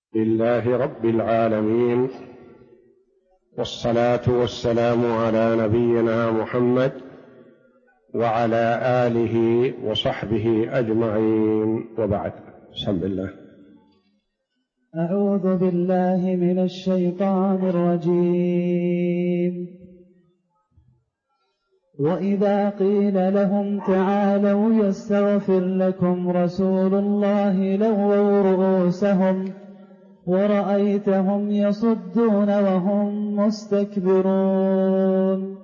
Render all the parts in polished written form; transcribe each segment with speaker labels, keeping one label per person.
Speaker 1: لله رب العالمين، والصلاة والسلام على نبينا محمد وعلى آله وصحبه أجمعين، وبعد. بسم الله.
Speaker 2: أعوذ بالله من الشيطان الرجيم. وإذا قيل لهم تعالوا يستغفر لكم رسول الله لووا رؤوسهم ورأيتهم يصدون وهم مستكبرون.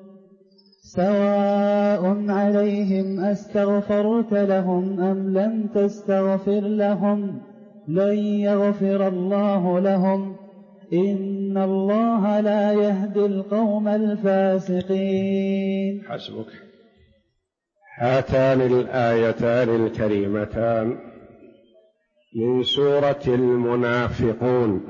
Speaker 2: سواء عليهم أستغفرت لهم أم لم تستغفر لهم لن يغفر الله لهم إن الله لا يهدي القوم الفاسقين.
Speaker 1: حسبك. هاتان الآيتان الكريمتان من سورة المنافقون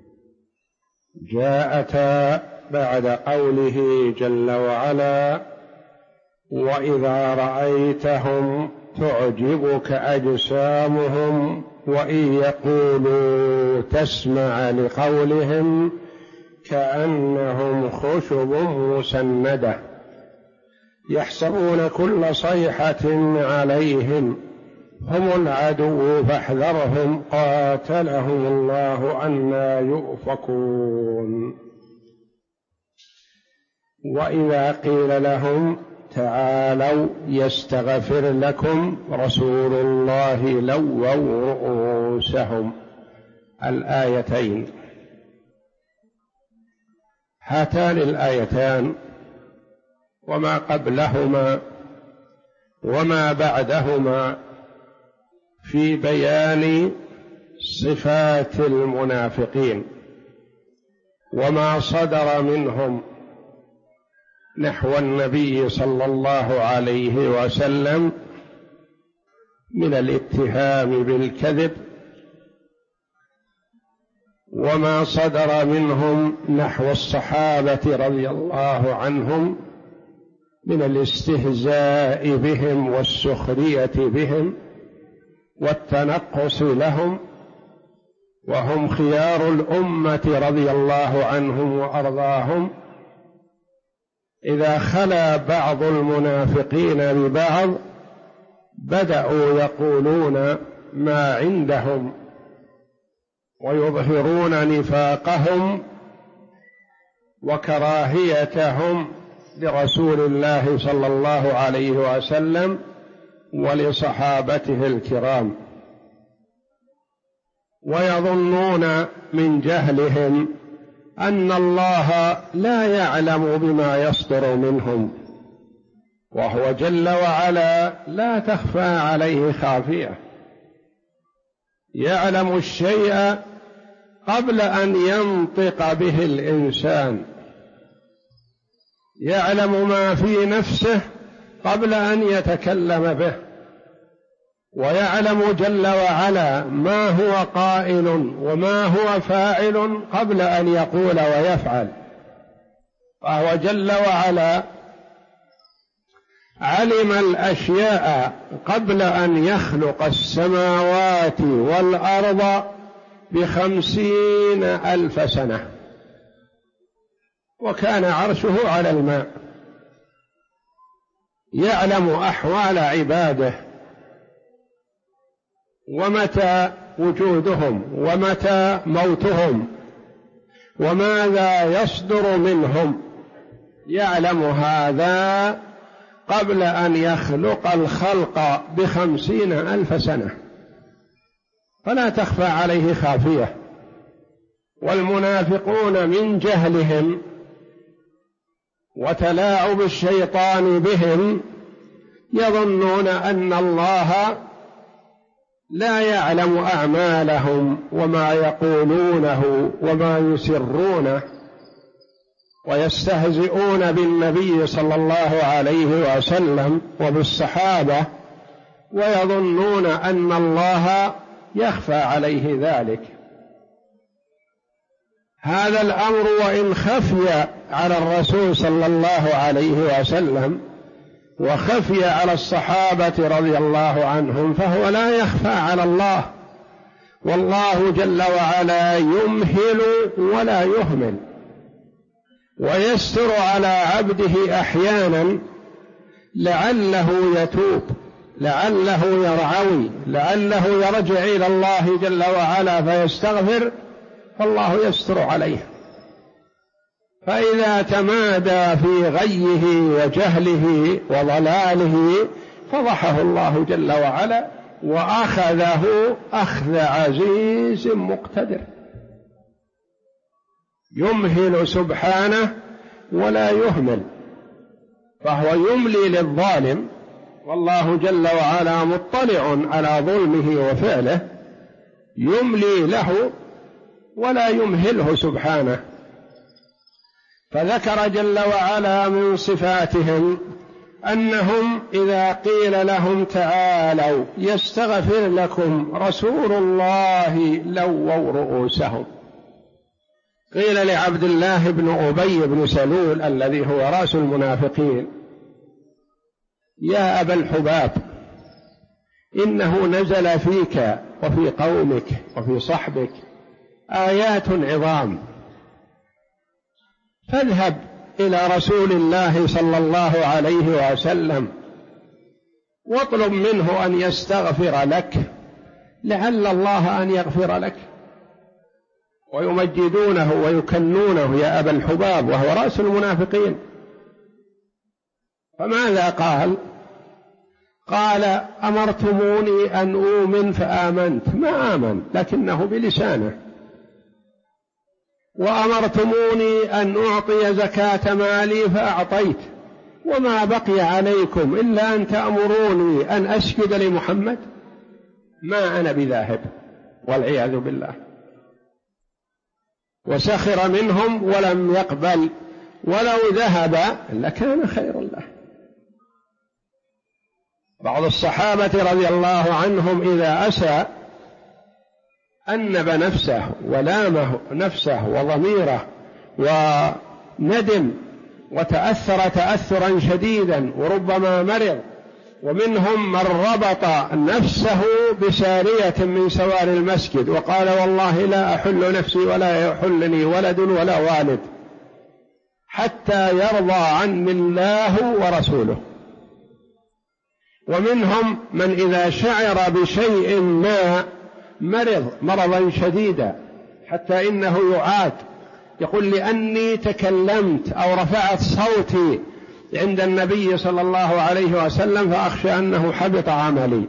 Speaker 1: جاءتا بعد قوله جل وعلا: وإذا رأيتهم تعجبك أجسامهم وإن يقولوا تسمع لقولهم كأنهم خشب مسندة يحسبون كل صيحة عليهم هم العدو فاحذرهم قاتلهم الله أنى يؤفكون. وإذا قيل لهم تعالوا يستغفر لكم رسول الله لووا رؤوسهم. الآيتين، هاتان الآيتان وما قبلهما وما بعدهما في بيان صفات المنافقين وما صدر منهم نحو النبي صلى الله عليه وسلم من الاتهام بالكذب، وما صدر منهم نحو الصحابة رضي الله عنهم من الاستهزاء بهم والسخرية بهم والتنقص لهم، وهم خيار الأمة رضي الله عنهم وأرضاهم. إذا خلا بعض المنافقين ببعض بدأوا يقولون ما عندهم ويظهرون نفاقهم وكراهيتهم لرسول الله صلى الله عليه وسلم ولصحابته الكرام، ويظنون من جهلهم أن الله لا يعلم بما يصدر منهم، وهو جل وعلا لا تخفى عليه خافية، يعلم الشيء قبل أن ينطق به الإنسان، يعلم ما في نفسه قبل أن يتكلم به، ويعلم جل وعلا ما هو قائل وما هو فاعل قبل أن يقول ويفعل. فهو جل وعلا علم الأشياء قبل أن يخلق السماوات والأرض ب50,000 سنة، وكان عرشه على الماء، يعلم أحوال عباده ومتى وجودهم ومتى موتهم وماذا يصدر منهم، يعلم هذا قبل أن يخلق الخلق ب50,000 سنة، فلا تخفى عليه خافية. والمنافقون من جهلهم وتلاعب الشيطان بهم يظنون أن الله لا يعلم أعمالهم وما يقولونه وما يسرونه، ويستهزئون بالنبي صلى الله عليه وسلم وبالصحابة، ويظنون أن الله يخفى عليه ذلك. هذا الأمر وإن خفي على الرسول صلى الله عليه وسلم وخفي على الصحابة رضي الله عنهم فهو لا يخفى على الله، والله جل وعلا يمهل ولا يهمل، ويستر على عبده أحيانا لعله يتوب، لعله يرعوي، لعله يرجع إلى الله جل وعلا فيستغفر، فالله يستر عليه. فإذا تمادى في غيه وجهله وضلاله فضحه الله جل وعلا وأخذه أخذ عزيز مقتدر. يمهل سبحانه ولا يهمل، فهو يملي للظالم، والله جل وعلا مطلع على ظلمه وفعله، يملي له ولا يمهله سبحانه. فذكر جل وعلا من صفاتهم أنهم إذا قيل لهم تعالوا يستغفر لكم رسول الله لووا رؤوسهم. قيل لعبد الله بن أبي بن سلول الذي هو رأس المنافقين: يا أبا الحباب، إنه نزل فيك وفي قومك وفي صحبك آيات عظام، فاذهب إلى رسول الله صلى الله عليه وسلم واطلب منه أن يستغفر لك، لعل الله أن يغفر لك. ويمجدونه ويكنونه يا أبا الحباب وهو رأس المنافقين. فماذا قال؟ قال: أمرتموني أن أؤمن فآمنت، ما آمن لكنه بلسانه. وأمرتموني أن أعطي زكاة مالي فأعطيت، وما بقي عليكم إلا أن تأمروني أن أسجد لمحمد، ما أنا بذاهب، والعياذ بالله. وسخر منهم ولم يقبل، ولو ذهب لكان خيرا له. بعض الصحابة رضي الله عنهم إذا أسى أنب نفسه ولامه نفسه وضميره وندم وتأثر تأثرا شديدا، وربما مرض. ومنهم من ربط نفسه بسارية من سوار المسجد وقال: والله لا أحل نفسي ولا يحلني ولد ولا والد حتى يرضى عني الله ورسوله. ومنهم من إذا شعر بشيء ما مرض مرضا شديدا حتى إنه يعاد، يقول: لأني تكلمت أو رفعت صوتي عند النبي صلى الله عليه وسلم فأخشى أنه حبط عملي.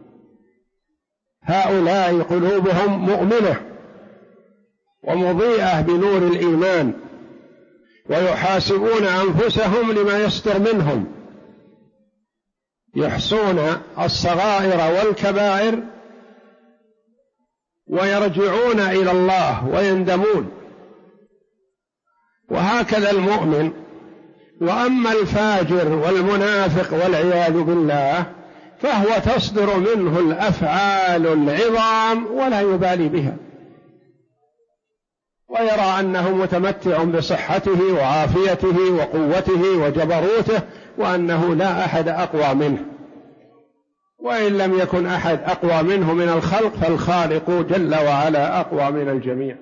Speaker 1: هؤلاء قلوبهم مؤمنة ومضيئة بنور الإيمان، ويحاسبون أنفسهم لما يصدر منهم، يحصون الصغائر والكبائر ويرجعون إلى الله ويندمون. وهكذا المؤمن. وأما الفاجر والمنافق والعياذ بالله فهو تصدر منه الأفعال العظام ولا يبالي بها، ويرى أنه متمتع بصحته وعافيته وقوته وجبروته، وأنه لا أحد أقوى منه، وإن لم يكن أحد أقوى منه من الخلق فالخالق جل وعلا أقوى من الجميع.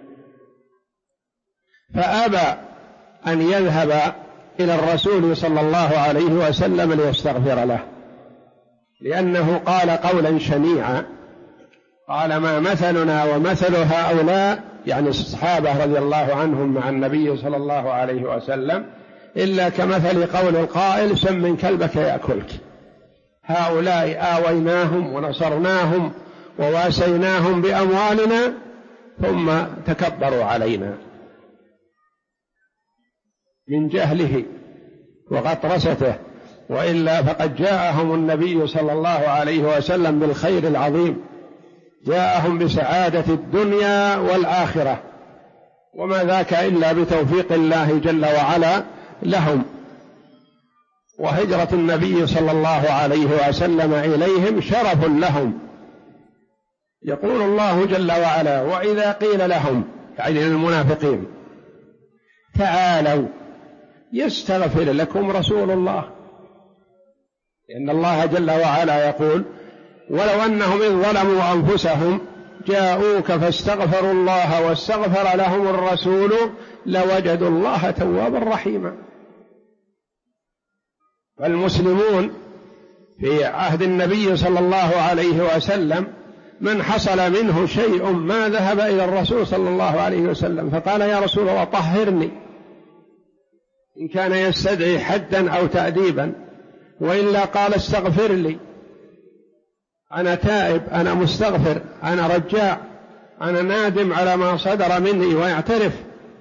Speaker 1: فأبى أن يذهب إلى الرسول صلى الله عليه وسلم ليستغفر له، لأنه قال قولا شنيعا، قال: ما مثلنا ومثل هؤلاء، يعني الصحابة رضي الله عنهم مع النبي صلى الله عليه وسلم، إلا كمثل قول القائل: سم من كلبك يأكلك. هؤلاء آويناهم ونصرناهم وواسيناهم بأموالنا ثم تكبروا علينا من جهله وغطرسته، وإلا فقد جاءهم النبي صلى الله عليه وسلم بالخير العظيم، جاءهم بسعادة الدنيا والآخرة، وما ذاك إلا بتوفيق الله جل وعلا لهم. وهجرة النبي صلى الله عليه وسلم إليهم شرف لهم. يقول الله جل وعلا: وإذا قيل لهم، يعني للمنافقين: تعالوا يستغفر لكم رسول الله، لأن الله جل وعلا يقول: ولو أنهم إذ ظلموا أنفسهم جاءوك فاستغفروا الله واستغفر لهم الرسول لوجدوا الله توابا رحيما. فالمسلمون في عهد النبي صلى الله عليه وسلم من حصل منه شيء ما ذهب إلى الرسول صلى الله عليه وسلم فقال يا رسول الله طهرني، إن كان يستدعي حدا أو تأديبا، وإلا قال استغفر لي، أنا تائب، أنا مستغفر، أنا رجاع، أنا نادم على ما صدر مني ويعترف.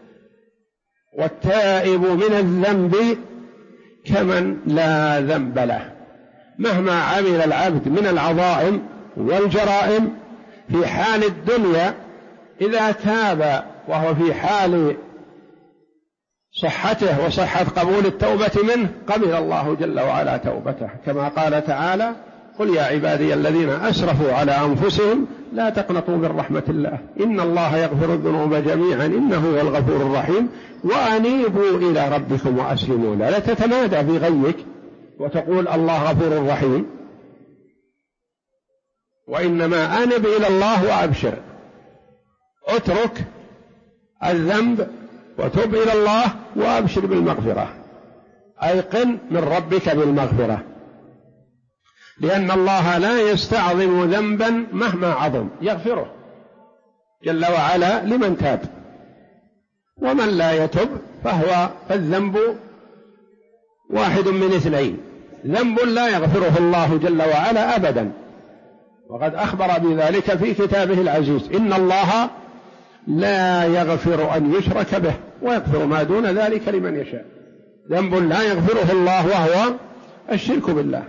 Speaker 1: والتائب من الذنب كمن لا ذنب له، مهما عمل العبد من العظائم والجرائم في حال الدنيا إذا تاب وهو في حال صحته وصحة قبول التوبة منه قبل الله جل وعلا توبته، كما قال تعالى قل يا عبادي الذين أسرفوا على أنفسهم لا تقنطوا من رحمة الله إن الله يغفر الذنوب جميعا إنه هو الغفور الرحيم وأنيبوا إلى ربكم وأسلموا له. لا تتمادى في غيك وتقول الله غفور رحيم، وإنما أنب إلى الله وأبشر، اترك الذنب وتب إلى الله وأبشر بالمغفرة، أيقن من ربك بالمغفرة، لأن الله لا يستعظم ذنبا مهما عظم يغفره جل وعلا لمن تاب، ومن لا يتب فالذنب واحد من اثنين، ذنب لا يغفره الله جل وعلا أبدا، وقد أخبر بذلك في كتابه العزيز إن الله لا يغفر أن يشرك به ويغفر ما دون ذلك لمن يشاء. ذنب لا يغفره الله وهو الشرك بالله،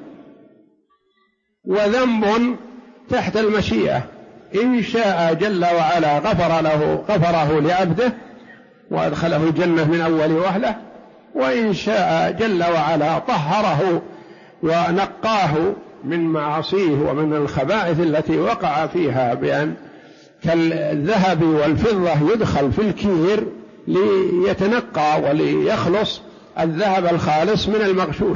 Speaker 1: وذنب تحت المشيئة إن شاء جل وعلا غفره لعبده وأدخله الجنة من أول وهلة، وإن شاء جل وعلا طهره ونقاه من معاصيه ومن الخبائث التي وقع فيها، بأن كالذهب والفضة يدخل في الكير ليتنقى وليخلص الذهب الخالص من المغشوش،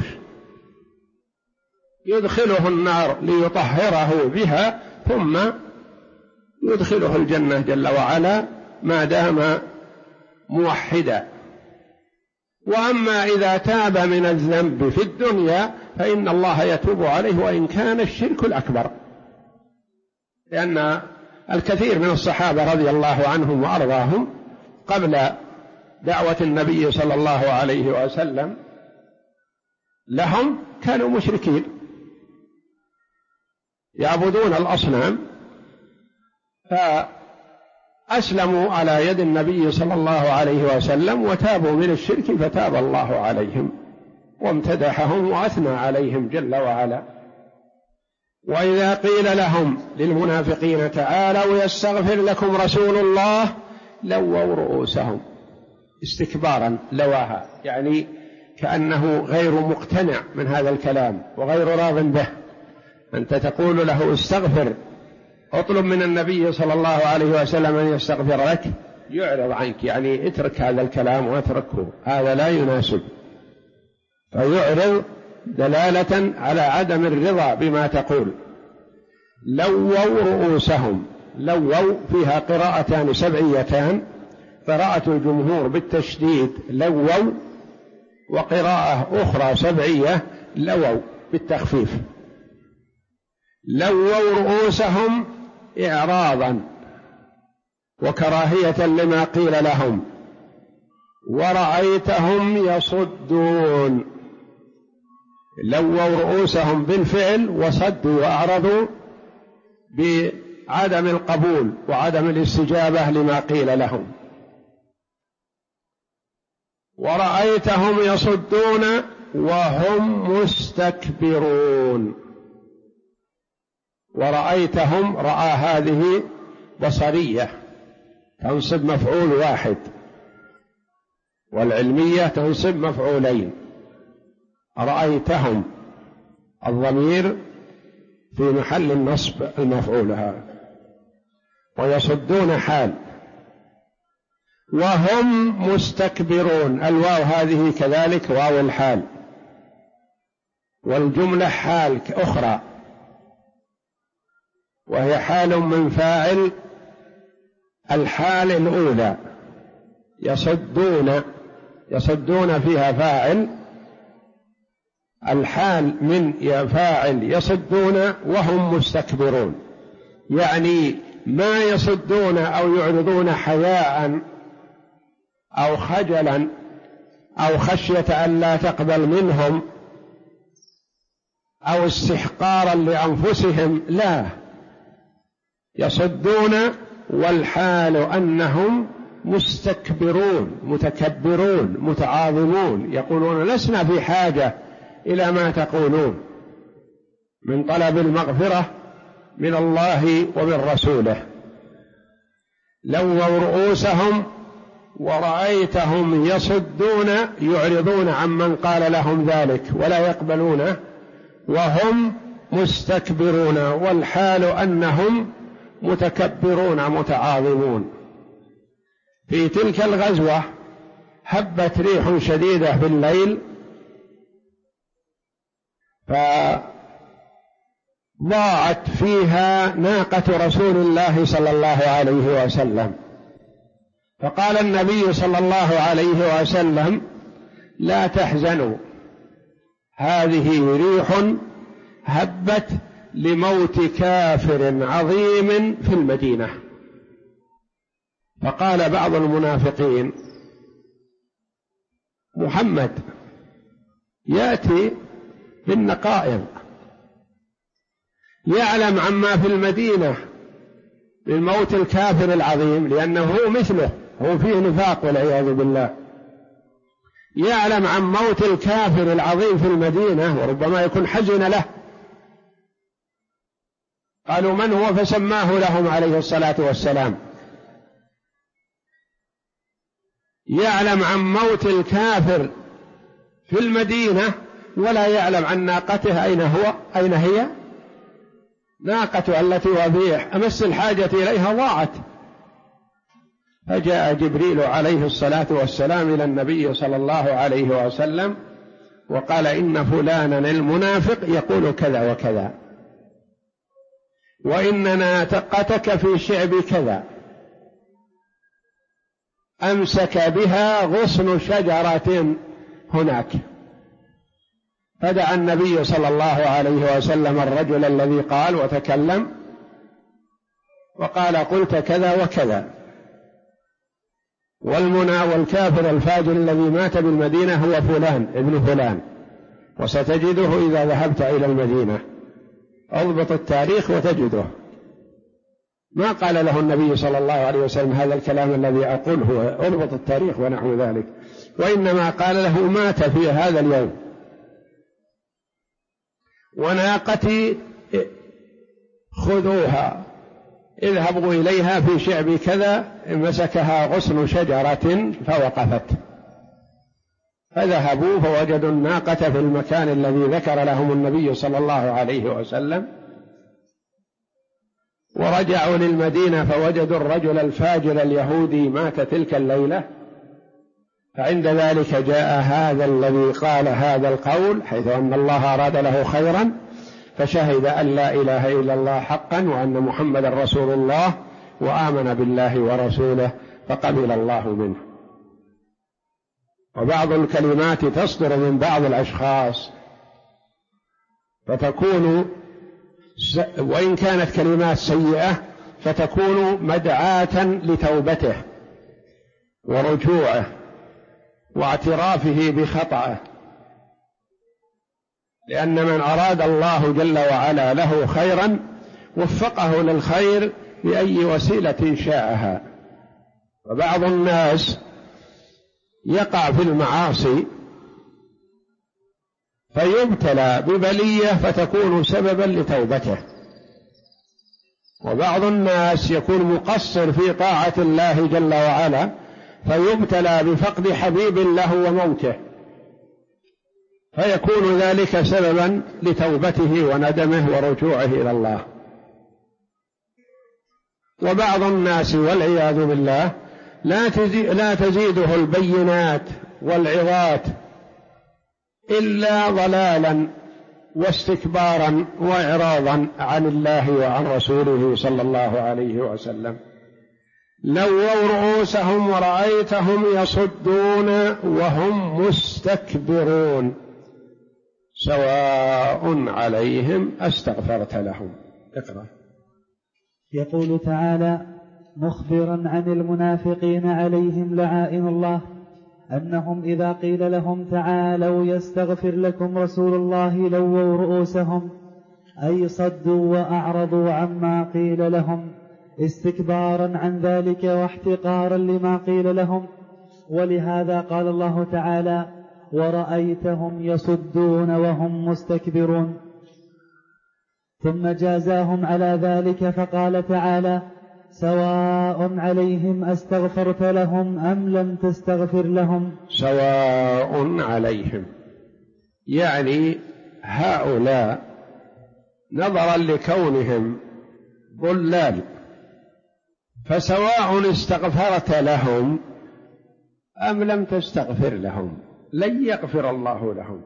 Speaker 1: يدخله النار ليطهره بها ثم يدخله الجنة جل وعلا ما دام موحدا. وأما إذا تاب من الذنب في الدنيا فإن الله يتوب عليه وإن كان الشرك الأكبر، لأن الكثير من الصحابة رضي الله عنهم وأرضاهم قبل دعوة النبي صلى الله عليه وسلم لهم كانوا مشركين يعبدون الأصنام، فأسلموا على يد النبي صلى الله عليه وسلم وتابوا من الشرك فتاب الله عليهم وامتدحهم وأثنى عليهم جل وعلا. وإذا قيل لهم للمنافقين تعالوا يستغفر لكم رسول الله لووا رؤوسهم استكبارا، لواها يعني كأنه غير مقتنع من هذا الكلام وغير راض به. أنت تقول له استغفر، اطلب من النبي صلى الله عليه وسلم أن يستغفر لك، يعرض عنك، يعني اترك هذا الكلام واتركه، هذا لا يناسب، فيعرض دلالة على عدم الرضا بما تقول. لووا رؤوسهم، لووا فيها قراءتان سبعيتان، قراءة الجمهور بالتشديد لووا، وقراءة أخرى سبعية لووا بالتخفيف. لووا رؤوسهم إعراضا وكراهية لما قيل لهم، ورأيتهم يصدون، لووا رؤوسهم بالفعل وصدوا وأعرضوا بعدم القبول وعدم الاستجابة لما قيل لهم. ورأيتهم يصدون وهم مستكبرون، ورأيتهم رأى هذه بصرية تنصب مفعول واحد، والعلمية تنصب مفعولين. رأيتهم الضمير في محل النصب المفعول هذا، ويصدون حال، وهم مستكبرون الواو هذه كذلك واو الحال، والجملة حال أخرى وهي حال من فاعل الحال الأولى يصدون فيها فاعل، الحال من فاعل يصدون وهم مستكبرون، يعني ما يصدون أو يعرضون حياء أو خجلا أو خشية أن لا تقبل منهم أو استحقارا لأنفسهم، لا، يصدون والحال أنهم مستكبرون متكبرون متعاظمون، يقولون لسنا في حاجة إلى ما تقولون من طلب المغفرة من الله ومن رسوله. لووا رؤوسهم ورأيتهم يصدون يعرضون عمن قال لهم ذلك ولا يقبلونه وهم مستكبرون، والحال أنهم متكبرون متعاظمون. في تلك الغزوة هبت ريح شديدة بالليل، فضاعت فيها ناقة رسول الله صلى الله عليه وسلم، فقال النبي صلى الله عليه وسلم: لا تحزنوا، هذه ريح هبت لموت كافر عظيم في المدينة. فقال بعض المنافقين: محمد يأتي بالنقائض، يعلم عما في المدينة من موت الكافر العظيم، لأنه هو مثله، هو فيه نفاق والعياذ بالله، يعلم عن موت الكافر العظيم في المدينة وربما يكون حزن له. قالوا: من هو؟ فسماه لهم عليه الصلاة والسلام. يعلم عن موت الكافر في المدينة ولا يعلم عن ناقته أين هي؟ ناقته التي وفي أمس الحاجة إليها ضاعت. فجاء جبريل عليه الصلاة والسلام إلى النبي صلى الله عليه وسلم وقال: إن فلانا المنافق يقول كذا وكذا، وإن ناقتك في شعب كذا، أمسك بها غصن شجرة هناك. فدعا النبي صلى الله عليه وسلم الرجل الذي قال وتكلم وقال: قلت كذا وكذا، والكافر الفاجر الذي مات بالمدينة هو فلان ابن فلان، وستجده إذا ذهبت إلى المدينة، اضبط التاريخ وتجده. ما قال له النبي صلى الله عليه وسلم هذا الكلام الذي أقول هو اضبط التاريخ ونحو ذلك، وإنما قال له: مات في هذا اليوم، وناقتي خذوها اذهبوا إليها في شعب كذا، مسكها غصن شجرة فوقفت. فذهبوا فوجدوا الناقة في المكان الذي ذكر لهم النبي صلى الله عليه وسلم، ورجعوا للمدينة فوجدوا الرجل الفاجر اليهودي مات تلك الليلة. فعند ذلك جاء هذا الذي قال هذا القول، حيث أن الله أراد له خيرا، فشهد أن لا إله إلا الله حقا وأن محمد رسول الله، وآمن بالله ورسوله، فقبل الله منه. وبعض الكلمات تصدر من بعض الأشخاص فتكون وإن كانت كلمات سيئة فتكون مدعاة لتوبته ورجوعه واعترافه بخطأه، لأن من أراد الله جل وعلا له خيرا وفقه للخير بأي وسيلة شاءها. وبعض الناس يقع في المعاصي فيبتلى ببلية فتكون سببا لتوبته، وبعض الناس يكون مقصر في طاعة الله جل وعلا فيبتلى بفقد حبيب له وموته، فيكون ذلك سببا لتوبته وندمه ورجوعه إلى الله. وبعض الناس والعياذ بالله لا تزيده البينات والعظات إلا ضلالا واستكبارا وإعراضا عن الله وعن رسوله صلى الله عليه وسلم. لووا رؤوسهم ورأيتهم يصدون وهم مستكبرون سواء عليهم أستغفرت لهم. اقرأ.
Speaker 2: يقول تعالى مخبرا عن المنافقين عليهم لعائن الله أنهم إذا قيل لهم تعالوا يستغفر لكم رسول الله لووا رؤوسهم، أي صدوا وأعرضوا عما قيل لهم استكبارا عن ذلك واحتقارا لما قيل لهم. ولهذا قال الله تعالى ورأيتهم يصدون وهم مستكبرون. ثم جازاهم على ذلك فقال تعالى سواء عليهم أستغفرت لهم أم لم تستغفر لهم.
Speaker 1: سواء عليهم يعني هؤلاء نظرا لكونهم ضلال، فسواء استغفرت لهم أم لم تستغفر لهم لن يغفر الله لهم،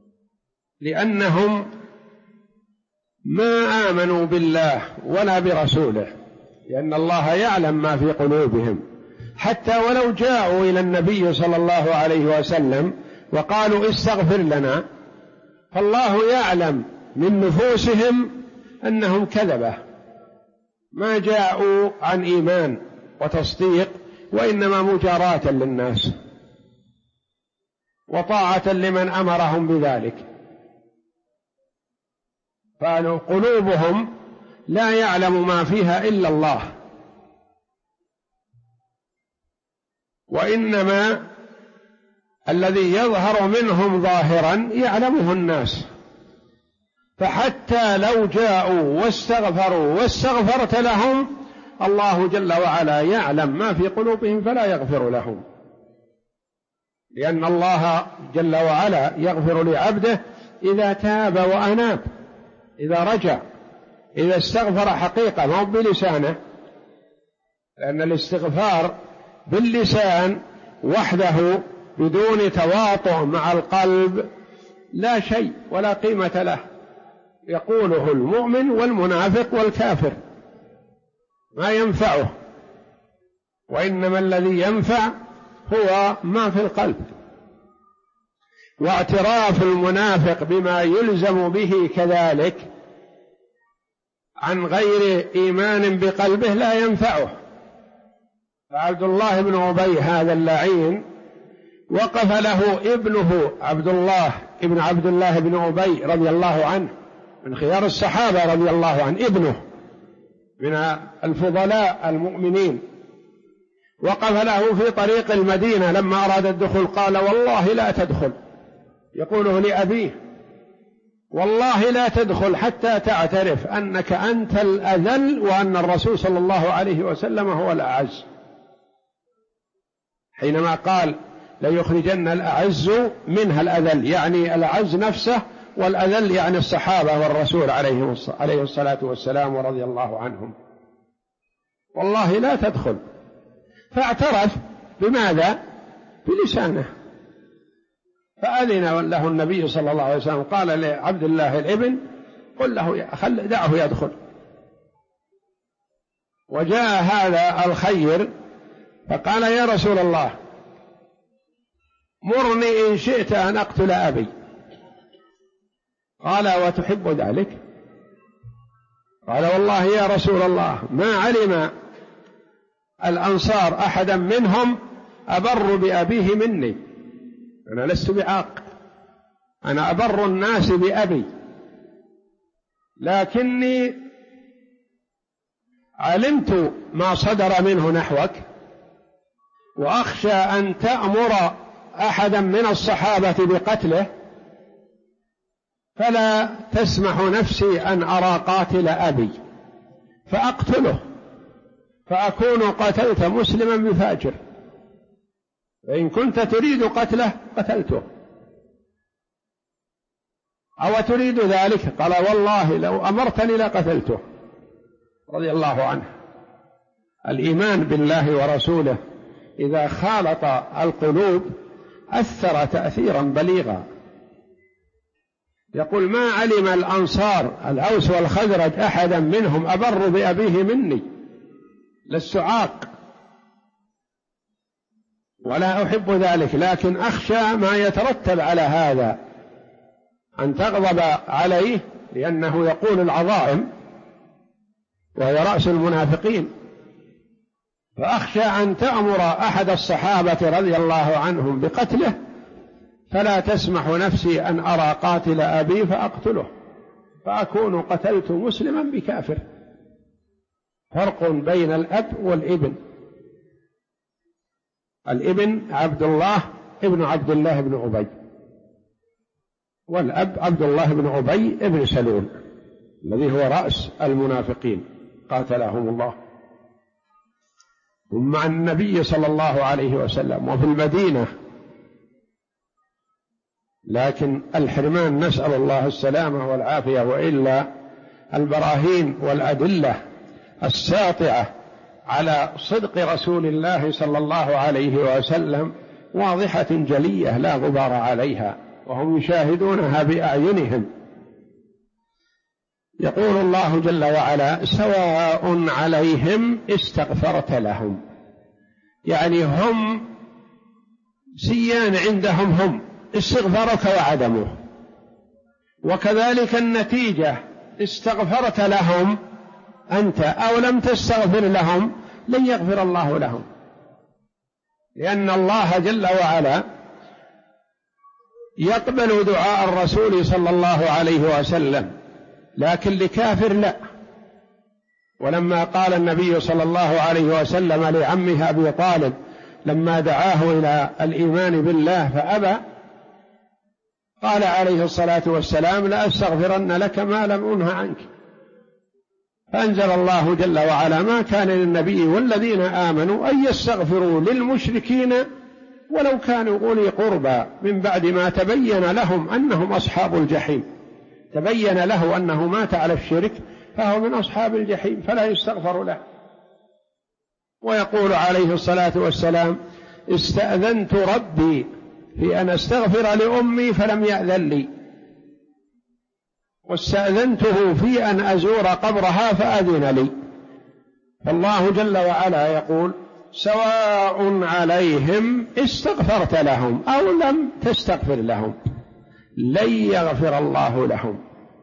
Speaker 1: لأنهم ما آمنوا بالله ولا برسوله، لأن الله يعلم ما في قلوبهم. حتى ولو جاءوا إلى النبي صلى الله عليه وسلم وقالوا استغفر لنا، فالله يعلم من نفوسهم أنهم كذبة، ما جاءوا عن إيمان وتصديق، وإنما مجاراة للناس وطاعة لمن أمرهم بذلك. فقلوبهم لا يعلم ما فيها إلا الله، وإنما الذي يظهر منهم ظاهرا يعلمه الناس. فحتى لو جاءوا واستغفروا واستغفرت لهم، الله جل وعلا يعلم ما في قلوبهم فلا يغفر لهم، لأن الله جل وعلا يغفر لعبده إذا تاب وأناب، إذا رجع، إذا استغفر حقيقة ما هو بلسانه، لأن الاستغفار باللسان وحده بدون تواطؤ مع القلب لا شيء ولا قيمة له، يقوله المؤمن والمنافق والكافر ما ينفعه، وإنما الذي ينفع هو ما في القلب. واعتراف المنافق بما يلزم به كذلك عن غير إيمان بقلبه لا ينفعه. فعبد الله بن أبي هذا اللعين وقف له ابنه عبد الله بن أبي رضي الله عنه، من خيار الصحابة رضي الله عنه، ابنه من الفضلاء المؤمنين، وقف له في طريق المدينة لما أراد الدخول قال والله لا تدخل، يقوله لأبيه والله لا تدخل حتى تعترف أنك أنت الأذل وأن الرسول صلى الله عليه وسلم هو الأعز. حينما قال ليخرجن الأعز منها الأذل، يعني الأعز نفسه، والأذل يعني الصحابة والرسول عليه الصلاة والسلام ورضي الله عنهم. والله لا تدخل، فاعترف بماذا؟ بلسانه. فأذن له النبي صلى الله عليه وسلم، قال لعبد الله الابن قل له دعه يدخل. وجاء هذا الخير فقال يا رسول الله مرني إن شئت أن أقتل أبي. قال وتحب ذلك؟ قال والله يا رسول الله ما علم الأنصار أحدا منهم أبر بأبيه مني، أنا لست بعاق، أنا أبر الناس بأبي، لكني علمت ما صدر منه نحوك، وأخشى أن تأمر أحدا من الصحابة بقتله، فلا تسمح نفسي أن أرى قاتل أبي فأقتله، فأكون قتلت مسلما بفاجر، فإن كنت تريد قتله قتلته، أو تريد ذلك؟ قال والله لو أمرتني لقتلته، رضي الله عنه. الإيمان بالله ورسوله إذا خالط القلوب أثر تأثيرا بليغا. يقول ما علم الأنصار الأوس والخزرج أحدا منهم أبر بأبيه مني، لست عاق، ولا أحب ذلك، لكن أخشى ما يترتب على هذا، أن تغضب عليه لأنه يقول العظائم وهي رأس المنافقين، فأخشى أن تأمر أحد الصحابة رضي الله عنهم بقتله، فلا تسمح نفسي أن أرى قاتل أبي فأقتله فأكون قتلت مسلما بكافر. فرق بين الأب والابن. الابن عبد الله ابن عبد الله بن أبي، والأب عبد الله بن أبي ابن سلول الذي هو رأس المنافقين قاتلهم الله. هم مع النبي صلى الله عليه وسلم وفي المدينة، لكن الحرمان نسأل الله السلامة والعافية، وإلا البراهين والأدلة الساطعة على صدق رسول الله صلى الله عليه وسلم واضحة جلية لا غبار عليها، وهم يشاهدونها بأعينهم. يقول الله جل وعلا: سواء عليهم استغفرت لهم، يعني هم سيان عندهم، هم استغفارك وعدمه، وكذلك النتيجة استغفرت لهم أنت أو لم تستغفر لهم لن يغفر الله لهم، لأن الله جل وعلا يقبل دعاء الرسول صلى الله عليه وسلم، لكن لكافر لا. ولما قال النبي صلى الله عليه وسلم لعمه أبي طالب لما دعاه إلى الإيمان بالله فأبى، قال عليه الصلاة والسلام: لا أستغفرن لك ما لم أنه عنك. فأنزل الله جل وعلا: ما كان للنبي والذين آمنوا أن يستغفروا للمشركين ولو كانوا أولي قربى من بعد ما تبين لهم أنهم أصحاب الجحيم. تبين له أنه مات على الشرك فهو من أصحاب الجحيم فلا يستغفر له. ويقول عليه الصلاة والسلام: استأذنت ربي في أن أستغفر لأمي فلم يأذن لي، واستأذنته في أن أزور قبرها فأذن لي. فالله جل وعلا يقول: سواء عليهم استغفرت لهم أو لم تستغفر لهم لن يغفر الله لهم.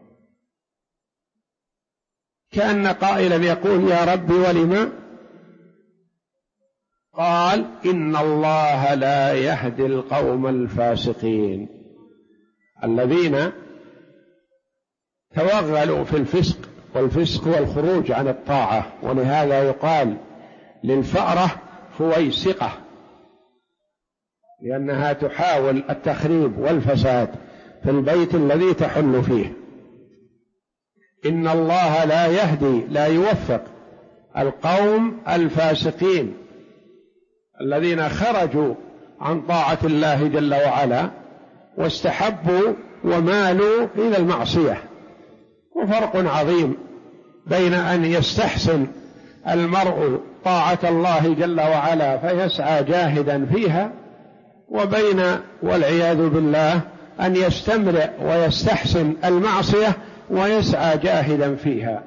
Speaker 1: كأن قائلا يقول: يا رب ولم؟ قال: إن الله لا يهدي القوم الفاسقين الذين توغلوا في الفسق، والفسق والخروج عن الطاعة. ولهذا يقال للفأرة فويسقة، لأنها تحاول التخريب والفساد في البيت الذي تحل فيه. إن الله لا يهدي، لا يوفق القوم الفاسقين الذين خرجوا عن طاعة الله جل وعلا واستحبوا ومالوا إلى المعصية. وفرق عظيم بين أن يستحسن المرء طاعة الله جل وعلا فيسعى جاهدا فيها، وبين والعياذ بالله أن يستمرئ ويستحسن المعصية ويسعى جاهدا فيها.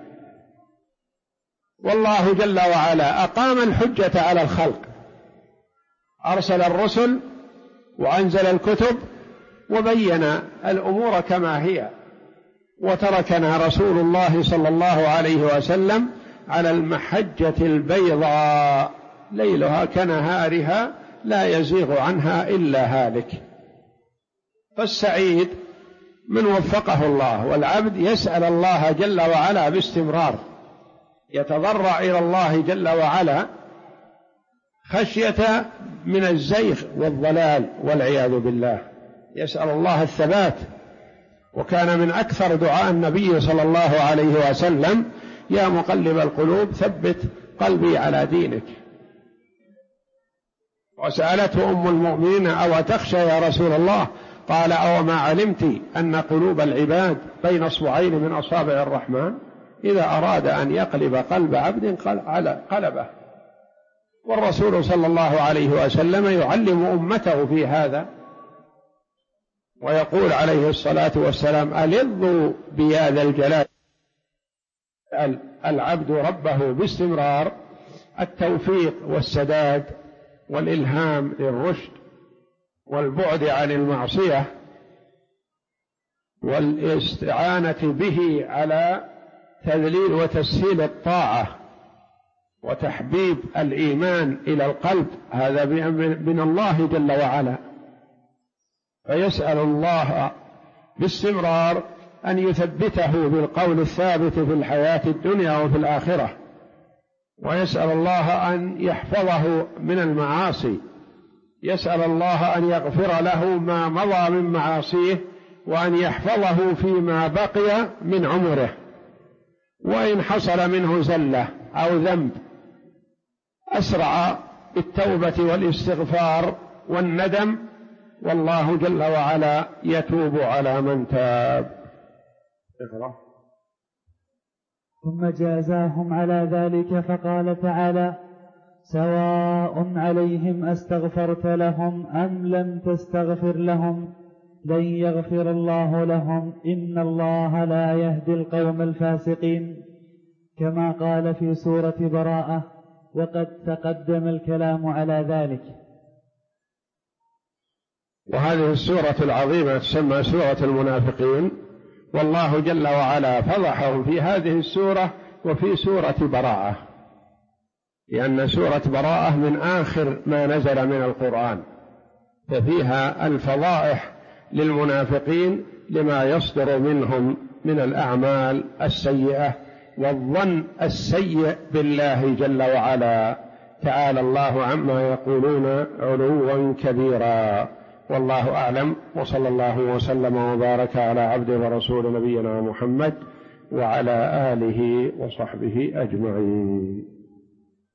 Speaker 1: والله جل وعلا أقام الحجة على الخلق، أرسل الرسل وأنزل الكتب وبين الأمور كما هي، وتركنا رسول الله صلى الله عليه وسلم على المحجة البيضاء ليلها كنهارها لا يزيغ عنها إلا هالك. فالسعيد من وفقه الله، والعبد يسأل الله جل وعلا باستمرار، يتضرع إلى الله جل وعلا خشية من الزيغ والضلال والعياذ بالله، يسأل الله الثبات. وكان من أكثر دعاء النبي صلى الله عليه وسلم: يا مقلب القلوب ثبت قلبي على دينك. وسألته أم المؤمنين: أو تخشى يا رسول الله؟ قال: أو ما علمت أن قلوب العباد بين أصبعين من أصابع الرحمن، إذا أراد أن يقلب قلب عبد قلبه. والرسول صلى الله عليه وسلم يعلم أمته في هذا، ويقول عليه الصلاة والسلام: ألظوا بيا ذا الجلال. العبد ربه باستمرار التوفيق والسداد والإلهام للرشد والبعد عن المعصية والاستعانة به على تذليل وتسهيل الطاعة وتحبيب الإيمان إلى القلب، هذا من الله جل وعلا. فيسأل الله باستمرار أن يثبته بالقول الثابت في الحياة الدنيا وفي الآخرة، ويسأل الله أن يحفظه من المعاصي، يسأل الله أن يغفر له ما مضى من معاصيه وأن يحفظه فيما بقي من عمره، وإن حصل منه زلة أو ذنب أسرع بالتوبة والاستغفار والندم، والله جل وعلا يتوب على من تاب. اقرأ.
Speaker 2: ثم جازاهم على ذلك فقال تعالى: سواء عليهم أستغفرت لهم أم لم تستغفر لهم لن يغفر الله لهم إن الله لا يهدي القوم الفاسقين، كما قال في سورة براءة، وقد تقدم الكلام على ذلك.
Speaker 1: وهذه السورة العظيمة تسمى سورة المنافقين، والله جل وعلا فضحهم في هذه السورة وفي سورة براءة، لأن سورة براءة من آخر ما نزل من القرآن، ففيها الفضائح للمنافقين لما يصدر منهم من الأعمال السيئة والظن السيء بالله جل وعلا. تعالى الله عما يقولون علوا كبيرا. والله أعلم، وصلى الله وسلم وبارك على عبده ورسول نبينا محمد وعلى آله وصحبه أجمعين.